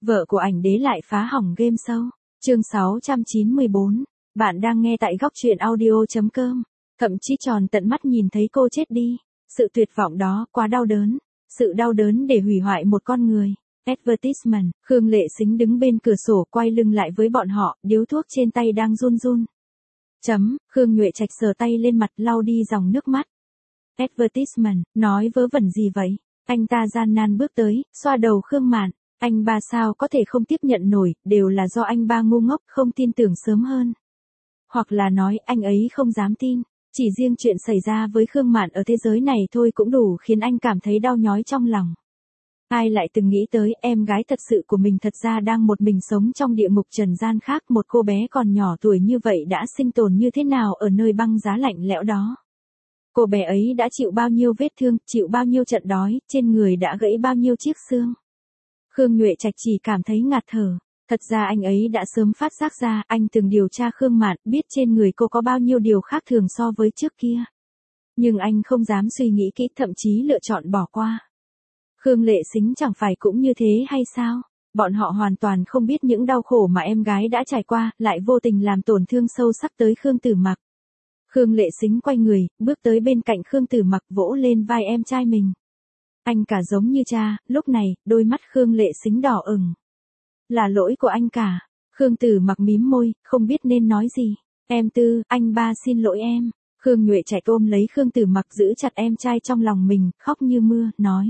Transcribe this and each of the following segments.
Vợ của ảnh đế lại phá hỏng game show. Chương 694. Bạn đang nghe tại góc truyện audio.com. Thậm chí tròn tận mắt nhìn thấy cô chết đi. Sự tuyệt vọng đó quá đau đớn. Sự đau đớn để hủy hoại một con người. Advertisement. Khương Lệ Sính đứng bên cửa sổ quay lưng lại với bọn họ, điếu thuốc trên tay đang run run. Khương Nhuệ Trạch sờ tay lên mặt lau đi dòng nước mắt. Advertisement, nói vớ vẩn gì vậy? Anh ta gian nan bước tới, xoa đầu Khương Mạn. Anh ba sao có thể không tiếp nhận nổi, đều là do anh ba ngu ngốc không tin tưởng sớm hơn. Hoặc là nói anh ấy không dám tin. Chỉ riêng chuyện xảy ra với Khương Mạn ở thế giới này thôi cũng đủ khiến anh cảm thấy đau nhói trong lòng. Ai lại từng nghĩ tới em gái thật sự của mình thật ra đang một mình sống trong địa ngục trần gian khác, một cô bé còn nhỏ tuổi như vậy đã sinh tồn như thế nào ở nơi băng giá lạnh lẽo đó. Cô bé ấy đã chịu bao nhiêu vết thương, chịu bao nhiêu trận đói, trên người đã gãy bao nhiêu chiếc xương. Khương Nhuệ Trạch chỉ cảm thấy ngạt thở. Thật ra anh ấy đã sớm phát giác ra, anh từng điều tra Khương Mạn, biết trên người cô có bao nhiêu điều khác thường so với trước kia. Nhưng anh không dám suy nghĩ kỹ, thậm chí lựa chọn bỏ qua. Khương Lệ Sính chẳng phải cũng như thế hay sao? Bọn họ hoàn toàn không biết những đau khổ mà em gái đã trải qua, lại vô tình làm tổn thương sâu sắc tới Khương Tử Mặc. Khương Lệ Sính quay người, bước tới bên cạnh Khương Tử Mặc vỗ lên vai em trai mình. Anh cả giống như cha, lúc này, đôi mắt Khương Lệ Sính đỏ ửng. Là lỗi của anh cả. Khương Tử Mặc mím môi, không biết nên nói gì. Em Tư, anh ba xin lỗi em. Khương Nhuệ Trạch ôm lấy Khương Tử Mặc giữ chặt em trai trong lòng mình, khóc như mưa, nói.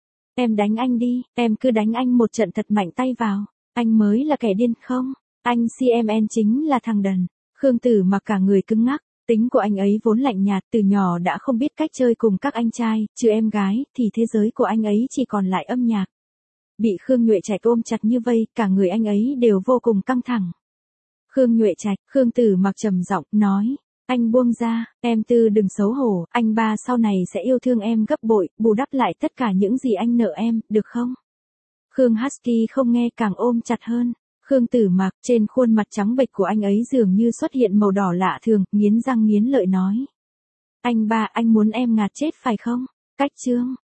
Em đánh anh đi, em cứ đánh anh một trận thật mạnh tay vào. Anh mới là kẻ điên không? Anh CMN chính là thằng đần. Khương Tử Mặc cả người cứng ngắc. Tính của anh ấy vốn lạnh nhạt, từ nhỏ đã không biết cách chơi cùng các anh trai, trừ em gái, thì thế giới của anh ấy chỉ còn lại âm nhạc. Bị Khương Nhuệ Trạch ôm chặt như vây, cả người anh ấy đều vô cùng căng thẳng. Khương Nhuệ Trạch, Khương Tử Mặc trầm giọng, nói. Anh buông ra, em Tư đừng xấu hổ, anh ba sau này sẽ yêu thương em gấp bội, bù đắp lại tất cả những gì anh nợ em, được không? Khương Husky không nghe càng ôm chặt hơn. Khương Tử Mặc, trên khuôn mặt trắng bệch của anh ấy dường như xuất hiện màu đỏ lạ thường, nghiến răng nghiến lợi nói. Anh ba, anh muốn em ngạt chết phải không? Cách chương.